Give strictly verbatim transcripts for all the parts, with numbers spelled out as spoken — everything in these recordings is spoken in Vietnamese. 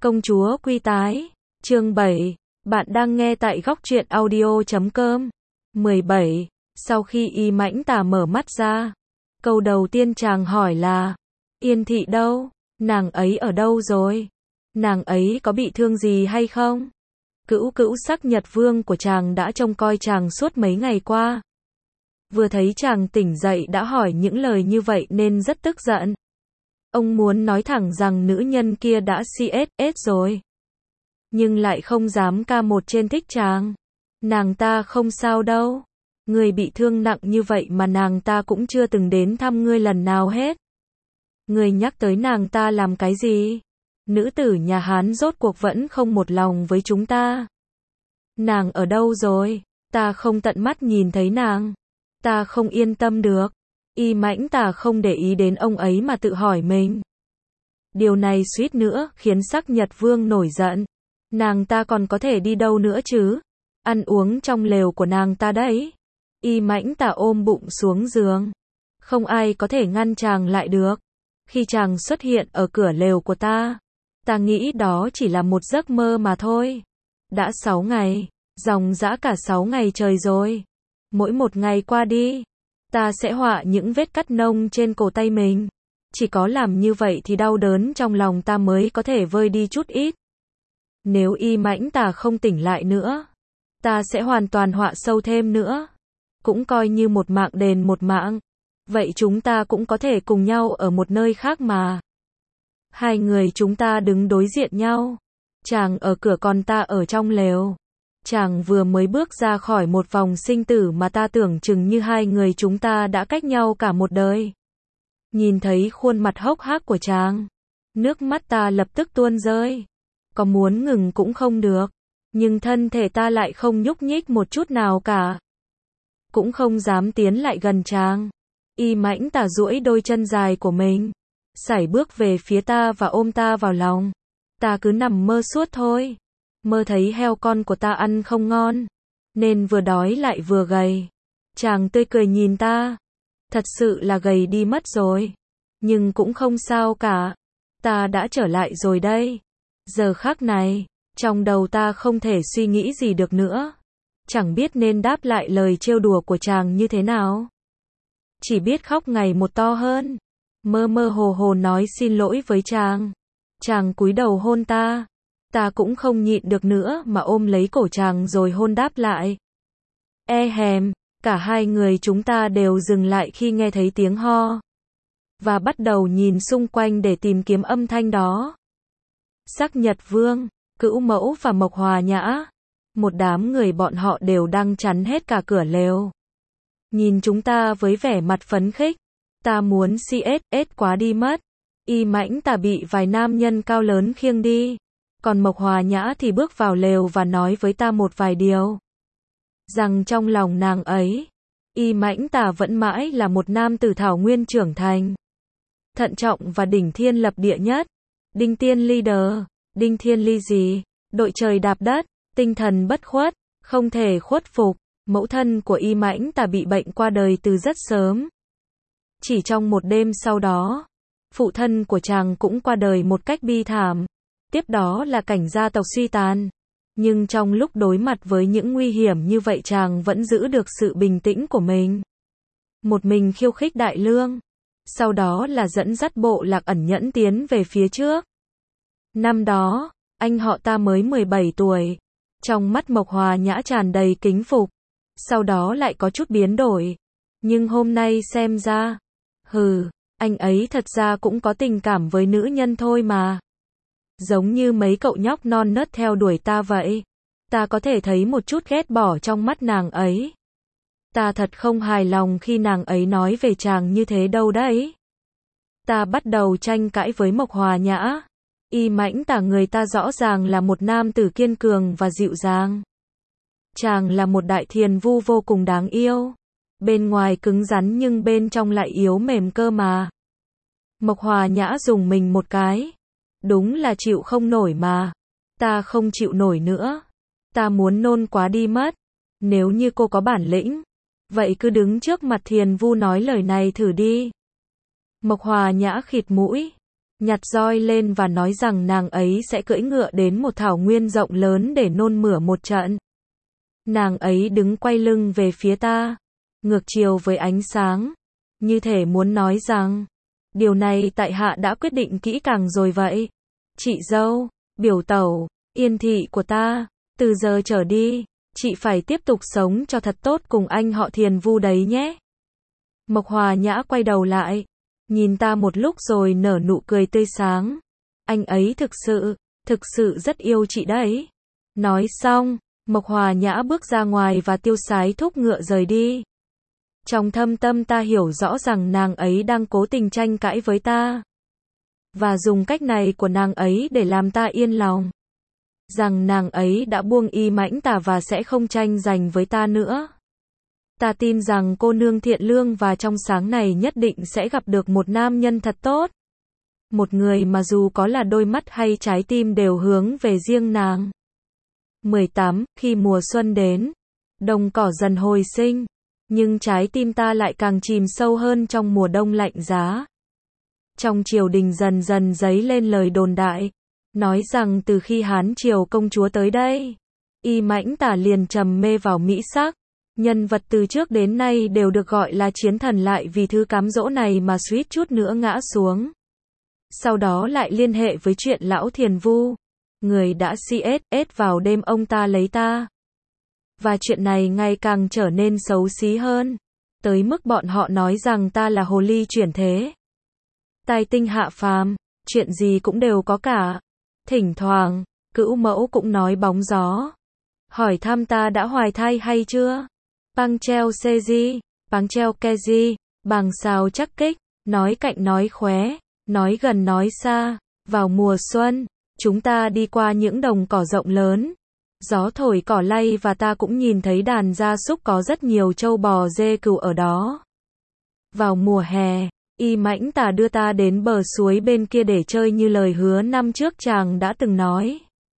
Công chúa quy tái, chương bảy, bạn đang nghe tại góc truyện audio chấm com. mười bảy, sau khi Y Mãnh Tà mở mắt ra, câu đầu tiên chàng hỏi là, Yên Thị đâu? Nàng ấy ở đâu rồi? Nàng ấy có bị thương gì hay không? Cữu cữu Sắc Nhật Vương của chàng đã trông coi chàng suốt mấy ngày qua. Vừa thấy chàng tỉnh dậy đã hỏi những lời như vậy nên rất tức giận. Ông muốn nói thẳng rằng nữ nhân kia đã xê ét rồi. Nhưng lại không dám ca một trên thích chàng. Nàng ta không sao đâu. Người bị thương nặng như vậy mà nàng ta cũng chưa từng đến thăm ngươi lần nào hết. Người nhắc tới nàng ta làm cái gì? Nữ tử nhà Hán rốt cuộc vẫn không một lòng với chúng ta. Nàng ở đâu rồi? Ta không tận mắt nhìn thấy nàng. Ta không yên tâm được. Y Mãnh Tà không để ý đến ông ấy mà tự hỏi mình. Điều này suýt nữa khiến Sắc Nhật Vương nổi giận. Nàng ta còn có thể đi đâu nữa chứ? Ăn uống trong lều của nàng ta đấy. Y Mãnh Tà ôm bụng xuống giường. Không ai có thể ngăn chàng lại được. Khi chàng xuất hiện ở cửa lều của ta, ta nghĩ đó chỉ là một giấc mơ mà thôi. Đã sáu ngày, dòng dã cả sáu ngày trời rồi. Mỗi một ngày qua đi, ta sẽ họa những vết cắt nông trên cổ tay mình. Chỉ có làm như vậy thì đau đớn trong lòng ta mới có thể vơi đi chút ít. Nếu Y Mãnh Tà không tỉnh lại nữa, ta sẽ hoàn toàn họa sâu thêm nữa. Cũng coi như một mạng đền một mạng. Vậy chúng ta cũng có thể cùng nhau ở một nơi khác mà. Hai người chúng ta đứng đối diện nhau. Chàng ở cửa còn ta ở trong lều. Chàng vừa mới bước ra khỏi một vòng sinh tử mà ta tưởng chừng như hai người chúng ta đã cách nhau cả một đời. Nhìn thấy khuôn mặt hốc hác của chàng, nước mắt ta lập tức tuôn rơi. Có muốn ngừng cũng không được. Nhưng thân thể ta lại không nhúc nhích một chút nào cả. Cũng không dám tiến lại gần chàng. Y Mãnh Tà duỗi đôi chân dài của mình, sải bước về phía ta và ôm ta vào lòng. Ta cứ nằm mơ suốt thôi. Mơ thấy heo con của ta ăn không ngon, nên vừa đói lại vừa gầy. Chàng tươi cười nhìn ta. Thật sự là gầy đi mất rồi. Nhưng cũng không sao cả. Ta đã trở lại rồi đây. Giờ khắc này, trong đầu ta không thể suy nghĩ gì được nữa. Chẳng biết nên đáp lại lời trêu đùa của chàng như thế nào. Chỉ biết khóc ngày một to hơn. Mơ mơ hồ hồ nói xin lỗi với chàng. Chàng cúi đầu hôn ta. Ta cũng không nhịn được nữa mà ôm lấy cổ chàng rồi hôn đáp lại. E hèm, cả hai người chúng ta đều dừng lại khi nghe thấy tiếng ho. Và bắt đầu nhìn xung quanh để tìm kiếm âm thanh đó. Sắc Nhật Vương, Cữu Mẫu và Mộc Hòa Nhã. Một đám người bọn họ đều đang chắn hết cả cửa lều. Nhìn chúng ta với vẻ mặt phấn khích. Ta muốn xê ét quá đi mất. Y Mãnh Tà bị vài nam nhân cao lớn khiêng đi. Còn Mộc Hòa Nhã thì bước vào lều và nói với ta một vài điều. Rằng trong lòng nàng ấy, Y Mãnh Tà vẫn mãi là một nam tử thảo nguyên trưởng thành. Thận trọng và đỉnh thiên lập địa nhất. Đinh tiên leader. Đinh thiên ly gì? Đội trời đạp đất. Tinh thần bất khuất. Không thể khuất phục. Mẫu thân của Y Mãnh Tà bị bệnh qua đời từ rất sớm. Chỉ trong một đêm sau đó, phụ thân của chàng cũng qua đời một cách bi thảm. Tiếp đó là cảnh gia tộc suy tàn. Nhưng trong lúc đối mặt với những nguy hiểm như vậy chàng vẫn giữ được sự bình tĩnh của mình. Một mình khiêu khích đại lương. Sau đó là dẫn dắt bộ lạc ẩn nhẫn tiến về phía trước. Năm đó, anh họ ta mới mười bảy tuổi. Trong mắt Mộc Hòa Nhã tràn đầy kính phục. Sau đó lại có chút biến đổi. Nhưng hôm nay xem ra, hừ, anh ấy thật ra cũng có tình cảm với nữ nhân thôi mà. Giống như mấy cậu nhóc non nớt theo đuổi ta vậy. Ta có thể thấy một chút ghét bỏ trong mắt nàng ấy. Ta thật không hài lòng khi nàng ấy nói về chàng như thế đâu đấy. Ta bắt đầu tranh cãi với Mộc Hòa Nhã. Y Mãnh Tà người ta rõ ràng là một nam tử kiên cường và dịu dàng. Chàng là một đại thiền vu vô cùng đáng yêu. Bên ngoài cứng rắn nhưng bên trong lại yếu mềm cơ mà. Mộc Hòa Nhã dùng mình một cái. Đúng là chịu không nổi mà. Ta không chịu nổi nữa. Ta muốn nôn quá đi mất. Nếu như cô có bản lĩnh, vậy cứ đứng trước mặt thiền vu nói lời này thử đi. Mộc Hòa Nhã khịt mũi. nhặt roi lên và nói rằng nàng ấy sẽ cưỡi ngựa đến một thảo nguyên rộng lớn để nôn mửa một trận. Nàng ấy đứng quay lưng về phía ta, ngược chiều với ánh sáng, như thể muốn nói rằng, điều này tại hạ đã quyết định kỹ càng rồi vậy. Chị dâu, biểu tẩu, Yên thị của ta, từ giờ trở đi, chị phải tiếp tục sống cho thật tốt cùng anh họ Thiền Vu đấy nhé. Mộc Hòa Nhã quay đầu lại, nhìn ta một lúc rồi nở nụ cười tươi sáng. Anh ấy thực sự, thực sự rất yêu chị đấy. Nói xong, Mộc Hòa Nhã bước ra ngoài và tiêu sái thúc ngựa rời đi. Trong thâm tâm ta hiểu rõ rằng nàng ấy đang cố tình tranh cãi với ta. Và dùng cách này của nàng ấy để làm ta yên lòng. Rằng nàng ấy đã buông Y Mãnh Tà và sẽ không tranh giành với ta nữa. Ta tin rằng cô nương thiện lương và trong sáng này nhất định sẽ gặp được một nam nhân thật tốt. Một người mà dù có là đôi mắt hay trái tim đều hướng về riêng nàng. mười tám. Khi mùa xuân đến, đồng cỏ dần hồi sinh, nhưng trái tim ta lại càng chìm sâu hơn trong mùa đông lạnh giá. Trong triều đình dần dần dấy lên lời đồn đại, nói rằng từ khi Hán Triều công chúa tới đây, Y Mãnh Tà liền trầm mê vào mỹ sắc. Nhân vật từ trước đến nay đều được gọi là chiến thần lại vì thứ cám dỗ này mà suýt chút nữa ngã xuống. Sau đó lại liên hệ với chuyện lão Thiền Vu, người đã xê ét ét vào đêm ông ta lấy ta. Và chuyện này ngày càng trở nên xấu xí hơn, tới mức bọn họ nói rằng ta là hồ ly chuyển thế. Tai tinh hạ phàm, chuyện gì cũng đều có cả. Thỉnh thoảng, cữu mẫu cũng nói bóng gió. Hỏi thăm ta đã hoài thai hay chưa? Băng treo xê di, băng treo ke di, bằng sao chắc kích, nói cạnh nói khóe, nói gần nói xa. Vào mùa xuân, chúng ta đi qua những đồng cỏ rộng lớn. Gió thổi cỏ lay và ta cũng nhìn thấy đàn gia súc có rất nhiều trâu bò dê cừu ở đó. Vào mùa hè, Y Mãnh Tà đưa ta đến bờ suối bên kia để chơi như lời hứa năm trước chàng đã từng nói.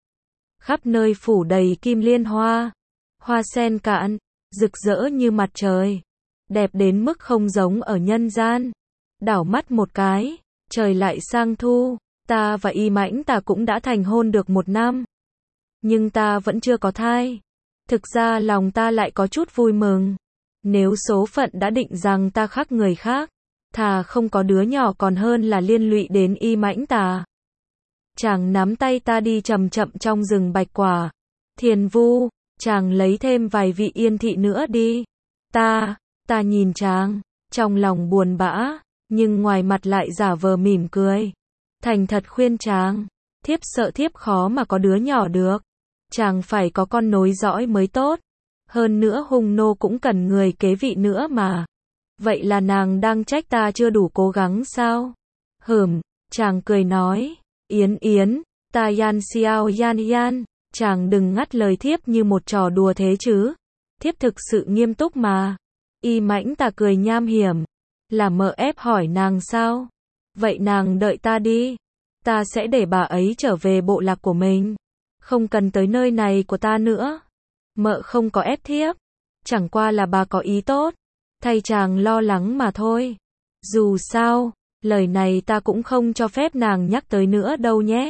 Khắp nơi phủ đầy kim liên hoa, hoa sen cạn, rực rỡ như mặt trời, đẹp đến mức không giống ở nhân gian. Đảo mắt một cái, trời lại sang thu, ta và Y Mãnh Tà cũng đã thành hôn được một năm. Nhưng ta vẫn chưa có thai. Thực ra lòng ta lại có chút vui mừng. Nếu số phận đã định rằng ta khác người khác, thà không có đứa nhỏ còn hơn là liên lụy đến Y Mãnh Tà. Chàng nắm tay ta đi chậm chậm trong rừng bạch quả. Thiền Vu, chàng lấy thêm vài vị Yên thị nữa đi. Ta, ta nhìn chàng, trong lòng buồn bã, nhưng ngoài mặt lại giả vờ mỉm cười. Thành thật khuyên chàng, thiếp sợ thiếp khó mà có đứa nhỏ được. Chàng phải có con nối dõi mới tốt. Hơn nữa hung nô cũng cần người kế vị nữa mà. Vậy là nàng đang trách ta chưa đủ cố gắng sao? Hửm, chàng cười nói. Yến Yến, ta yan xiao yan yan. Chàng đừng ngắt lời thiếp như một trò đùa thế chứ. Thiếp thực sự nghiêm túc mà. Y Mãnh Tà cười nham hiểm. Là mợ ép hỏi nàng sao? Vậy nàng đợi ta đi. Ta sẽ để bà ấy trở về bộ lạc của mình. Không cần tới nơi này của ta nữa. Mợ không có ép thiếp. Chẳng qua là bà có ý tốt. Thay chàng lo lắng mà thôi. Dù sao, lời này ta cũng không cho phép nàng nhắc tới nữa đâu nhé.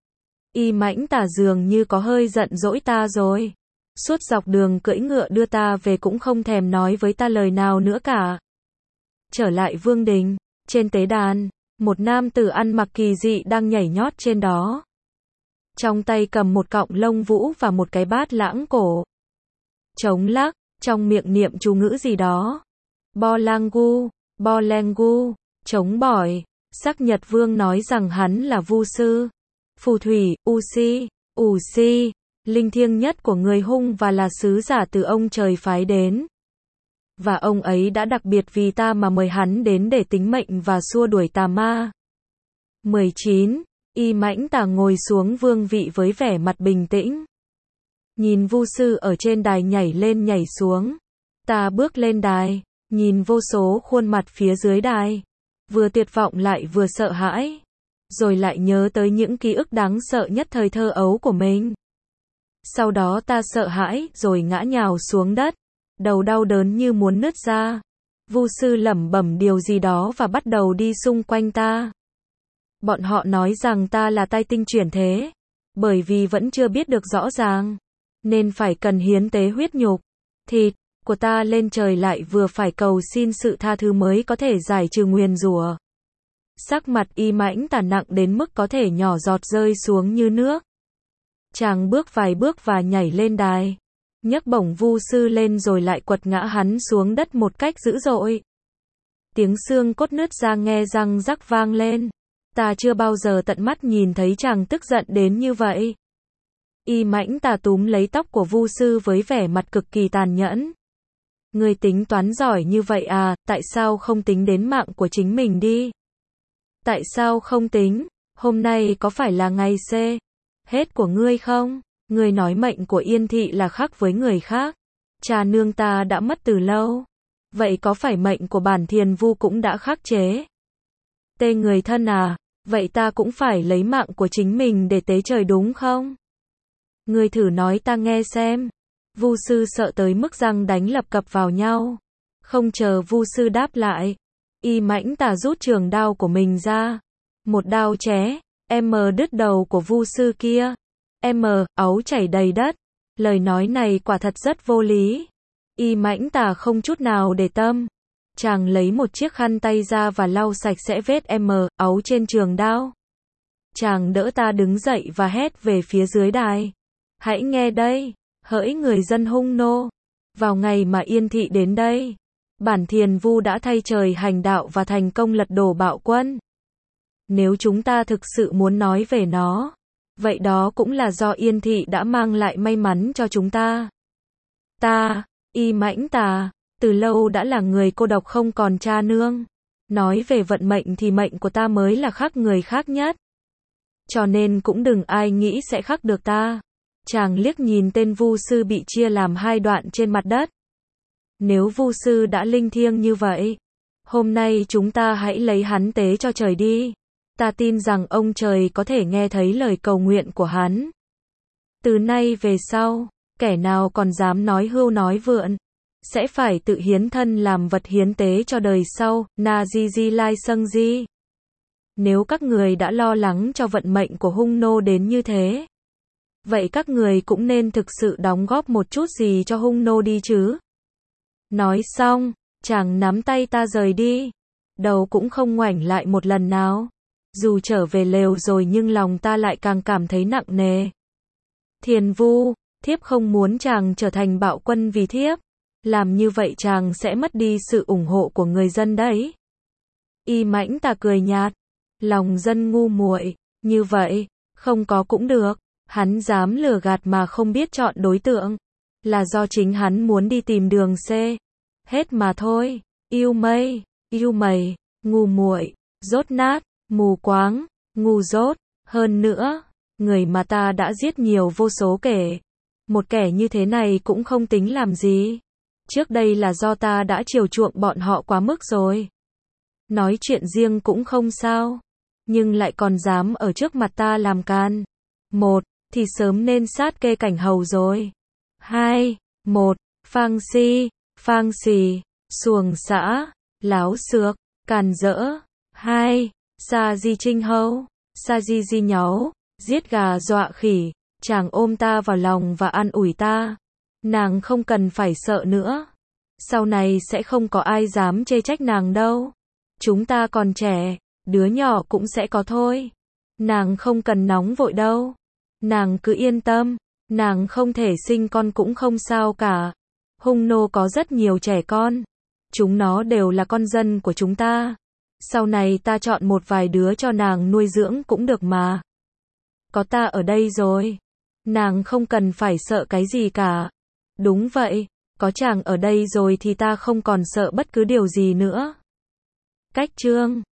Y Mãnh Tà dường như có hơi giận dỗi ta rồi. Suốt dọc đường cưỡi ngựa đưa ta về cũng không thèm nói với ta lời nào nữa cả. Trở lại vương đình, trên tế đàn, một nam tử ăn mặc kỳ dị đang nhảy nhót trên đó. Trong tay cầm một cọng lông vũ và một cái bát lãng cổ. Trống lắc, trong miệng niệm chú ngữ gì đó. Bo lang gu, bo leng gu, trống bỏi. Sắc Nhật Vương nói rằng hắn là vu sư, phù thủy, u si, ủ si, linh thiêng nhất của người Hung và là sứ giả từ ông trời phái đến. Và ông ấy đã đặc biệt vì ta mà mời hắn đến để tính mệnh và xua đuổi tà ma. mười chín. Y Mãnh Tà ngồi xuống vương vị với vẻ mặt bình tĩnh. Nhìn vu sư ở trên đài nhảy lên nhảy xuống. Ta bước lên đài, nhìn vô số khuôn mặt phía dưới đài. Vừa tuyệt vọng lại vừa sợ hãi. Rồi lại nhớ tới những ký ức đáng sợ nhất thời thơ ấu của mình. Sau đó ta sợ hãi, rồi ngã nhào xuống đất. Đầu đau đớn như muốn nứt ra. Vu sư lẩm bẩm điều gì đó và bắt đầu đi xung quanh ta. Bọn họ nói rằng ta là tai tinh chuyển thế. Bởi vì vẫn chưa biết được rõ ràng. Nên phải cần hiến tế huyết nhục, thịt của ta lên trời, lại vừa phải cầu xin sự tha thứ mới có thể giải trừ nguyền rủa. Sắc mặt Y Mãnh Tà nặng đến mức có thể nhỏ giọt rơi xuống như nước. Chàng bước vài bước và nhảy lên đài, nhấc bổng Vu sư lên rồi lại quật ngã hắn xuống đất một cách dữ dội. Tiếng xương cốt nứt ra nghe răng rắc vang lên. Ta chưa bao giờ tận mắt nhìn thấy chàng tức giận đến như vậy. Y Mãnh Tà túm lấy tóc của Vu sư với vẻ mặt cực kỳ tàn nhẫn. Ngươi tính toán giỏi như vậy à, tại sao không tính đến mạng của chính mình đi? Tại sao không tính? Hôm nay có phải là ngày C hết của ngươi không? Ngươi nói mệnh của Yên Thị là khác với người khác. Cha nương ta đã mất từ lâu. Vậy có phải mệnh của bản Thiền Vu cũng đã khắc chế? Tê người thân à, vậy ta cũng phải lấy mạng của chính mình để tế trời đúng không? Ngươi thử nói ta nghe xem. Vu sư sợ tới mức răng đánh lập cập vào nhau. Không chờ Vu sư đáp lại, Y Mãnh Tà rút trường đao của mình ra. Một đao ché, M đứt đầu của Vu sư kia. M, áu chảy đầy đất. Lời nói này quả thật rất vô lý. Y Mãnh Tà không chút nào để tâm. Chàng lấy một chiếc khăn tay ra và lau sạch sẽ vết M, áu trên trường đao. Chàng đỡ ta đứng dậy và hét về phía dưới đài. Hãy nghe đây, hỡi người dân Hung Nô. Vào ngày mà Yên Thị đến đây, bản Thiền Vu đã thay trời hành đạo và thành công lật đổ bạo quân. Nếu chúng ta thực sự muốn nói về nó, vậy đó cũng là do Yên Thị đã mang lại may mắn cho chúng ta. Ta, Y Mãnh Tà, từ lâu đã là người cô độc không còn cha nương. Nói về vận mệnh thì mệnh của ta mới là khác người khác nhất. Cho nên cũng đừng ai nghĩ sẽ khác được ta. Chàng liếc nhìn tên Vu sư bị chia làm hai đoạn trên mặt đất. Nếu Vu sư đã linh thiêng như vậy, hôm nay chúng ta hãy lấy hắn tế cho trời đi. Ta tin rằng ông trời có thể nghe thấy lời cầu nguyện của hắn. Từ nay về sau, kẻ nào còn dám nói hưu nói vượn, sẽ phải tự hiến thân làm vật hiến tế cho đời sau. Na Di Di Lai Sâng Di. Nếu các người đã lo lắng cho vận mệnh của Hung Nô đến như thế, vậy các người cũng nên thực sự đóng góp một chút gì cho Hung Nô đi chứ. Nói xong, chàng nắm tay ta rời đi. Đầu cũng không ngoảnh lại một lần nào. Dù trở về lều rồi nhưng lòng ta lại càng cảm thấy nặng nề. Thiền Vu, thiếp không muốn chàng trở thành bạo quân vì thiếp. Làm như vậy chàng sẽ mất đi sự ủng hộ của người dân đấy. Y Mãnh Tà cười nhạt. Lòng dân ngu muội, như vậy, không có cũng được. Hắn dám lừa gạt mà không biết chọn đối tượng. Là do chính hắn muốn đi tìm đường C hết mà thôi. Yêu mây, yêu mày, ngu muội, dốt nát, mù quáng, ngu dốt. Hơn nữa, người mà ta đã giết nhiều vô số kể. Một kẻ như thế này cũng không tính làm gì. Trước đây là do ta đã chiều chuộng bọn họ quá mức rồi. Nói chuyện riêng cũng không sao. Nhưng lại còn dám ở trước mặt ta làm can. Một, thì sớm nên sát kê cảnh hầu rồi. Hai, một, phang si, phang xì, xuồng xã, láo xược, càn rỡ. Hai, sa di trinh hâu, sa di di nháo, giết gà dọa khỉ. Chàng ôm ta vào lòng và an ủi ta. Nàng không cần phải sợ nữa. Sau này sẽ không có ai dám chê trách nàng đâu. Chúng ta còn trẻ, đứa nhỏ cũng sẽ có thôi. Nàng không cần nóng vội đâu. Nàng cứ yên tâm, nàng không thể sinh con cũng không sao cả. Hung Nô có rất nhiều trẻ con. Chúng nó đều là con dân của chúng ta. Sau này ta chọn một vài đứa cho nàng nuôi dưỡng cũng được mà. Có ta ở đây rồi. Nàng không cần phải sợ cái gì cả. Đúng vậy, có chàng ở đây rồi thì ta không còn sợ bất cứ điều gì nữa. Cách chương